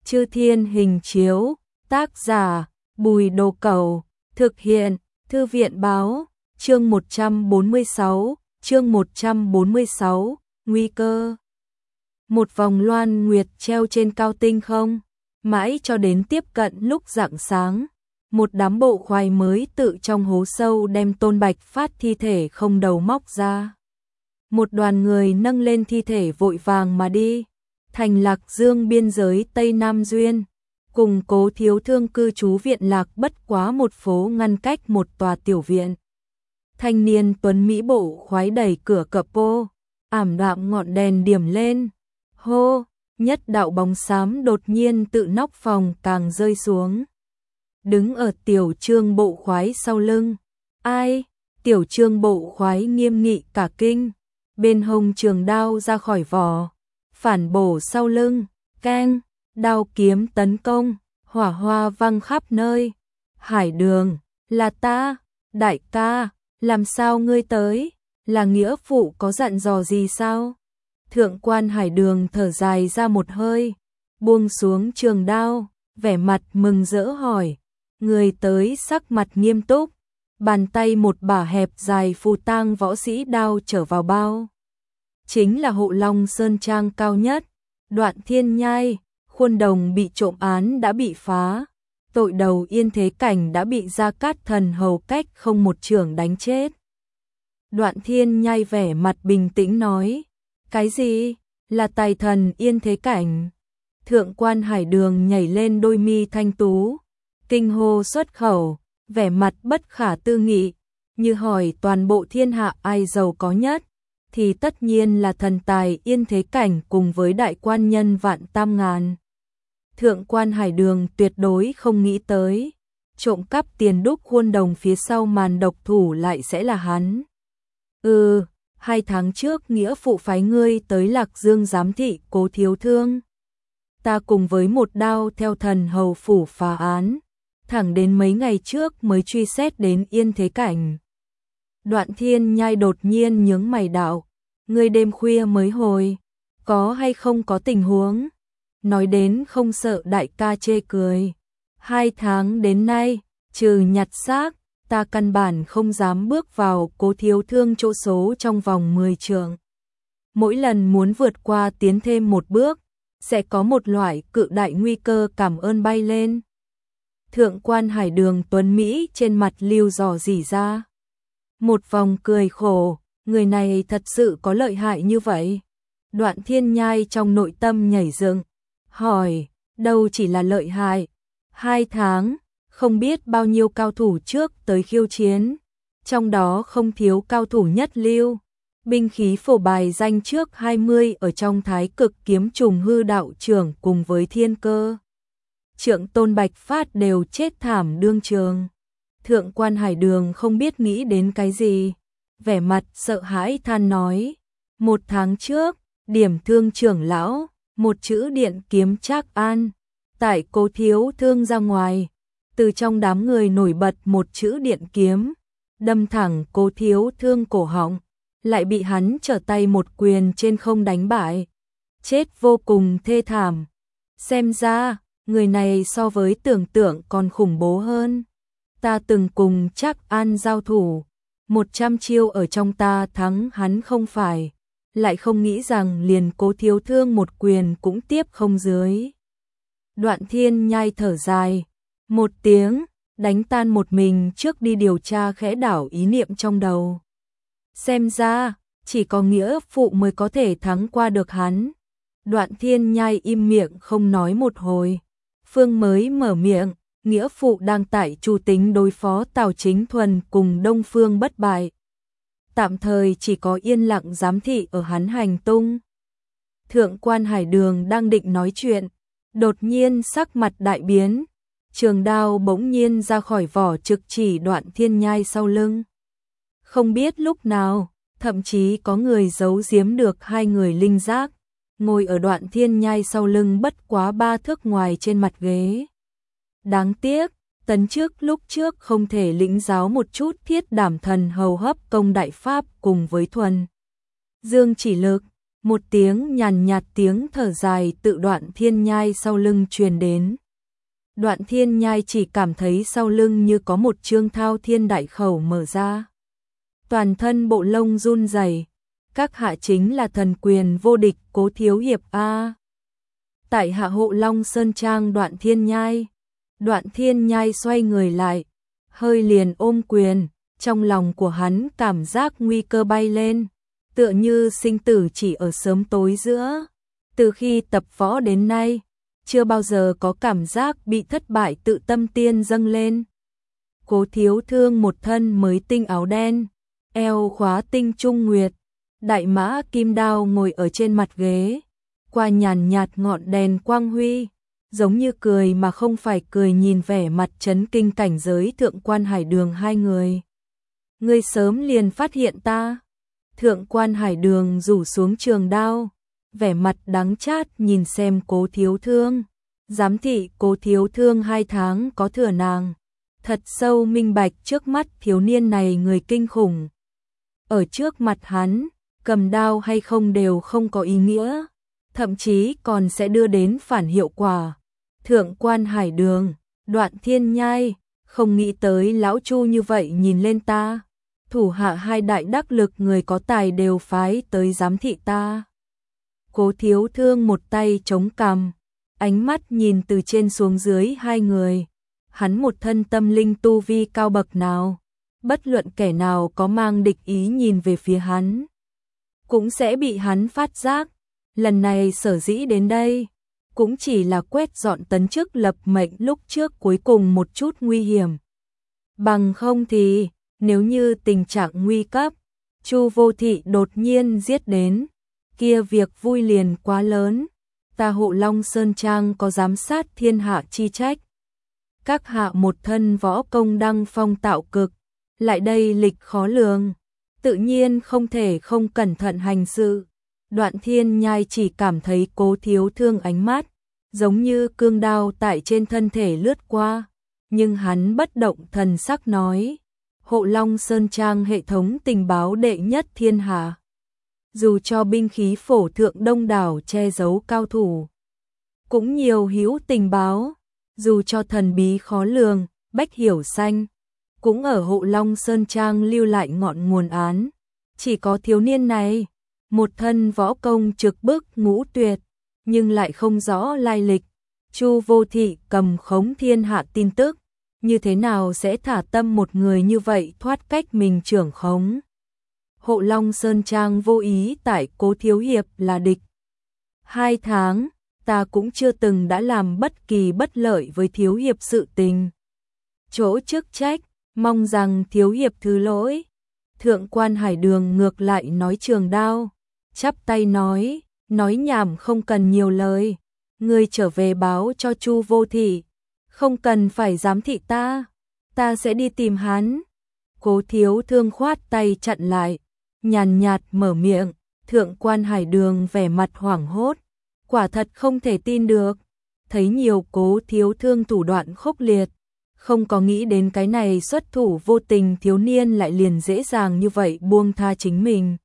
Chư Thiên Hình Chiếu, tác giả Bùi Đồ Cẩu, thực hiện Thư viện Báo, chương 146, nguy cơ. Một vòng loan nguyệt treo trên cao tinh không, mãi cho đến tiếp cận lúc rạng sáng, một đám bộ khoái mới tự trong hố sâu đem Tôn Bạch Phát thi thể không đầu móc ra. Một đoàn người nâng lên thi thể vội vàng mà đi, thành Lạc Dương biên giới Tây Nam Duyên, cùng Cố Thiếu Thương cư trú viện lạc bất quá một phố ngăn cách một tòa tiểu viện. Thanh niên tuấn mỹ bộ khoái đẩy cửa capo, ảm đạm ngọn đèn điểm lên. Hô, nhất đạo bóng xám đột nhiên tự nóc phòng càng rơi xuống. Đứng ở tiểu trương bộ khoái sau lưng. Ai? Tiểu trương bộ khoái nghiêm nghị cả kinh. Bên hông trường đao ra khỏi vỏ, phản bổ sau lưng, keng, đao kiếm tấn công, hỏa hoa văng khắp nơi. Hải Đường, là ta, đại ca, làm sao ngươi tới, là nghĩa phụ có dặn dò gì sao? Thượng quan Hải Đường thở dài ra một hơi, buông xuống trường đao, vẻ mặt mừng rỡ hỏi. Người tới sắc mặt nghiêm túc, bàn tay một bả hẹp dài phù tang võ sĩ đao trở vào bao. Chính là Hộ Long Sơn Trang cao nhất, Đoạn Thiên Nhai, khuôn đồng bị trộm án đã bị phá, tội đầu Yên Thế Cảnh đã bị Gia Cát Thần hầu cách không một chưởng đánh chết. Đoạn Thiên Nhai vẻ mặt bình tĩnh nói, cái gì? Là tài thần Yên Thế Cảnh? Thượng quan Hải Đường nhảy lên đôi mi thanh tú, kinh hô xuất khẩu, vẻ mặt bất khả tư nghị, như hỏi toàn bộ thiên hạ ai giàu có nhất, thì tất nhiên là thần tài Yên Thế Cảnh cùng với đại quan nhân Vạn Tam Ngàn. Thượng quan Hải Đường tuyệt đối không nghĩ tới, trộm cắp tiền đúc khuôn đồng phía sau màn độc thủ lại sẽ là hắn. 2 tháng trước nghĩa phụ phái ngươi tới Lạc Dương giám thị Cố Thiếu Thương. Ta cùng với một đao theo thần hầu phủ phá án, thẳng đến mấy ngày trước mới truy xét đến Yên Thế Cảnh. Đoạn Thiên Nhai đột nhiên nhướng mày đạo, ngươi đêm khuya mới hồi, có hay không có tình huống? Nói đến không sợ đại ca chê cười. 2 tháng đến nay, trừ nhặt xác, ta căn bản không dám bước vào Cố Thiếu Thương chỗ số trong vòng 10 trượng. Mỗi lần muốn vượt qua tiến thêm một bước, sẽ có một loại cự đại nguy cơ cảm ơn bay lên. Thượng quan Hải Đường tuấn Mỹ trên mặt lưu dò dỉ ra. Một vòng cười khổ, người này thật sự có lợi hại như vậy. Đoạn Thiên Nhai trong nội tâm nhảy dựng, hỏi, đâu chỉ là lợi hại. 2 tháng, không biết bao nhiêu cao thủ trước tới khiêu chiến, trong đó không thiếu cao thủ nhất lưu. Binh khí phổ bài danh trước 20 ở trong Thái Cực Kiếm Trùng Hư đạo trưởng cùng với Thiên Cơ Trượng Tôn Bạch Phát đều chết thảm đương trường. Thượng quan Hải Đường không biết nghĩ đến cái gì, vẻ mặt sợ hãi than nói, 1 tháng trước, Điểm Thương trưởng lão, một chữ điện kiếm Trác An, tại Cố Thiếu Thương ra ngoài, từ trong đám người nổi bật một chữ điện kiếm, đâm thẳng Cố Thiếu Thương cổ họng, lại bị hắn trở tay một quyền trên không đánh bại, chết vô cùng thê thảm. Xem ra, người này so với tưởng tượng còn khủng bố hơn. Ta từng cùng Trác An giao thủ, 100 chiêu ở trong ta thắng hắn không phải, lại không nghĩ rằng liền Cố Thiếu Thương một quyền cũng tiếp không dưới. Đoạn Thiên Nhai thở dài, một tiếng, đánh tan một mình trước đi điều tra khẽ đảo ý niệm trong đầu. Xem ra, chỉ có nghĩa phụ mới có thể thắng qua được hắn. Đoạn Thiên Nhai im miệng không nói một hồi. Phương mới mở miệng, nghĩa phụ đang tại chủ tính đối phó Tào Chính Thuần cùng Đông Phương bất bại. Tạm thời chỉ có yên lặng giám thị ở hắn hành tung. Thượng quan Hải Đường đang định nói chuyện, đột nhiên sắc mặt đại biến, trường đao bỗng nhiên ra khỏi vỏ trực chỉ Đoạn Thiên Nhai sau lưng. Không biết lúc nào, thậm chí có người giấu giếm được 2 người linh giác, ngồi ở Đoạn Thiên Nhai sau lưng bất quá 3 thước ngoài trên mặt ghế. Đáng tiếc, tấn lúc trước không thể lĩnh giáo một chút Thiết Đảm Thần hầu hấp công đại pháp cùng với thuần dương chỉ lực, Một tiếng nhàn nhạt tiếng thở dài tự Đoạn Thiên Nhai sau lưng truyền đến. Đoạn Thiên Nhai chỉ cảm thấy sau lưng như có một chương thao thiên đại khẩu mở ra. Toàn thân bộ lông run rẩy. Các hạ chính là thần quyền vô địch Cố thiếu hiệp a. Tại hạ Hộ Long Sơn Trang Đoạn Thiên Nhai. Đoạn Thiên Nhai xoay người lại, hơi liền ôm quyền, trong lòng của hắn cảm giác nguy cơ bay lên, tựa như sinh tử chỉ ở sớm tối giữa. Từ khi tập võ đến nay, chưa bao giờ có cảm giác bị thất bại tự tâm tiên dâng lên. Cố Thiếu Thương một thân mới tinh áo đen, eo khóa tinh trung nguyệt, đại mã kim đao ngồi ở trên mặt ghế, qua nhàn nhạt ngọn đèn quang huy, giống như cười mà không phải cười nhìn vẻ mặt chấn kinh cảnh giới Thượng Quan Hải Đường hai người. Ngươi sớm liền phát hiện ta. Thượng Quan Hải Đường rủ xuống trường đao, vẻ mặt đắng chát nhìn xem Cố Thiếu Thương. Giám thị Cố Thiếu Thương 2 tháng có thừa nàng, thật sâu minh bạch trước mắt thiếu niên này người kinh khủng. Ở trước mặt hắn, cầm đao hay không đều không có ý nghĩa, thậm chí còn sẽ đưa đến phản hiệu quả. Thượng Quan Hải Đường, Đoạn Thiên Nhai, không nghĩ tới lão Chu như vậy nhìn lên ta. Thủ hạ 2 đại đắc lực người có tài đều phái tới giám thị ta. Cố Thiếu Thương một tay chống cằm, ánh mắt nhìn từ trên xuống dưới 2 người. Hắn một thân tâm linh tu vi cao bậc nào, bất luận kẻ nào có mang địch ý nhìn về phía hắn, cũng sẽ bị hắn phát giác. Lần này sở dĩ đến đây, cũng chỉ là quét dọn tấn chức lập mệnh lúc trước cuối cùng một chút nguy hiểm. Bằng không thì, nếu như tình trạng nguy cấp, Chu Vô Thị đột nhiên giết đến, kia việc vui liền quá lớn. Ta Hộ Long Sơn Trang có giám sát thiên hạ chi trách. Các hạ một thân võ công đăng phong tạo cực, lại đây lịch khó lường, tự nhiên không thể không cẩn thận hành sự. Đoạn Thiên Nhai chỉ cảm thấy Cố Thiếu Thương ánh mắt, giống như cương đao tại trên thân thể lướt qua, nhưng hắn bất động thần sắc nói, Hộ Long Sơn Trang hệ thống tình báo đệ nhất thiên hạ. Dù cho binh khí phổ thượng đông đảo che giấu cao thủ, cũng nhiều hữu tình báo, dù cho thần bí khó lường, Bách Hiểu Xanh, cũng ở Hộ Long Sơn Trang lưu lại ngọn nguồn án. Chỉ có thiếu niên này, một thân võ công trực bức ngũ tuyệt, nhưng lại không rõ lai lịch. Chu Vô Thị cầm khống thiên hạ tin tức, như thế nào sẽ thả tâm một người như vậy thoát cách mình trưởng khống. Hộ Long Sơn Trang vô ý tại Cố thiếu hiệp là địch. 2 tháng, ta cũng chưa từng đã làm bất kỳ bất lợi với thiếu hiệp sự tình. Chỗ chức trách, mong rằng thiếu hiệp thứ lỗi. Thượng Quan Hải Đường ngược lại nói trường đao, chắp tay nói nhảm không cần nhiều lời. Ngươi trở về báo cho Chu Vô Thị, không cần phải giám thị ta sẽ đi tìm hắn. Cố Thiếu Thương khoát tay chặn lại, nhàn nhạt mở miệng. Thượng Quan Hải Đường vẻ mặt hoảng hốt, quả thật không thể tin được, thấy nhiều Cố Thiếu Thương thủ đoạn khốc liệt, không có nghĩ đến cái này xuất thủ vô tình thiếu niên lại liền dễ dàng như vậy buông tha chính mình.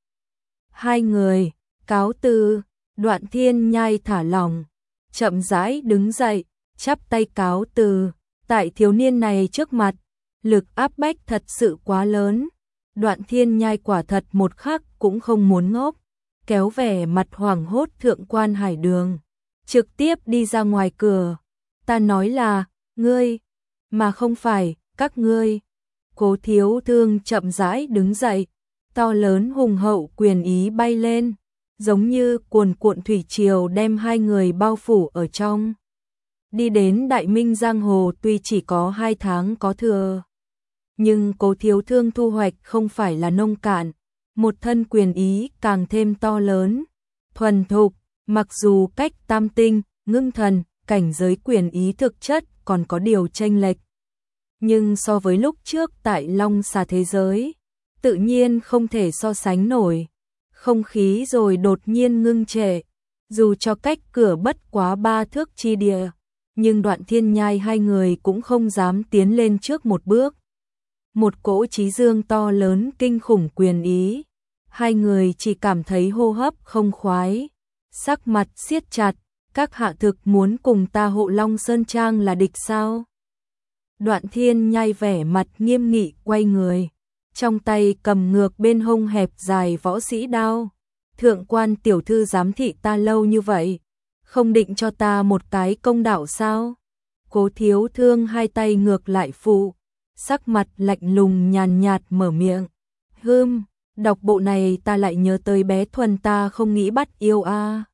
2 người, cáo từ. Đoạn Thiên Nhai thả lỏng, chậm rãi đứng dậy, chắp tay cáo từ. Tại thiếu niên này trước mặt, lực áp bách thật sự quá lớn. Đoạn Thiên Nhai quả thật một khắc cũng không muốn ngốc, kéo vẻ mặt hoảng hốt Thượng Quan Hải Đường, trực tiếp đi ra ngoài cửa. Ta nói là, ngươi, mà không phải, các ngươi. Cố Thiếu Thương chậm rãi đứng dậy, to lớn hùng hậu quyền ý bay lên, giống như cuồn cuộn thủy triều đem 2 người bao phủ ở trong. Đi đến Đại Minh giang hồ tuy chỉ có 2 tháng có thừa, nhưng Cố Thiếu Thương thu hoạch không phải là nông cạn, một thân quyền ý càng thêm to lớn, thuần thục, mặc dù cách tam tinh, ngưng thần, cảnh giới quyền ý thực chất còn có điều chênh lệch. Nhưng so với lúc trước tại Long Xà thế giới, tự nhiên không thể so sánh nổi. Không khí rồi đột nhiên ngưng trệ, dù cho cách cửa bất quá 3 thước chi địa, nhưng Đoạn Thiên Nhai 2 người cũng không dám tiến lên trước một bước. Một cỗ chí dương to lớn kinh khủng quyền ý, Hai người chỉ cảm thấy hô hấp không khoái, sắc mặt siết chặt, các hạ thực muốn cùng ta Hộ Long Sơn Trang là địch sao? Đoạn Thiên Nhai vẻ mặt nghiêm nghị quay người, trong tay cầm ngược bên hông hẹp dài võ sĩ đao. Thượng quan tiểu thư giám thị ta lâu như vậy, không định cho ta một cái công đạo sao? Cố Thiếu Thương hai tay ngược lại phụ, sắc mặt lạnh lùng nhàn nhạt mở miệng. Đọc bộ này ta lại nhớ tới bé Thuần ta không nghĩ bắt yêu a.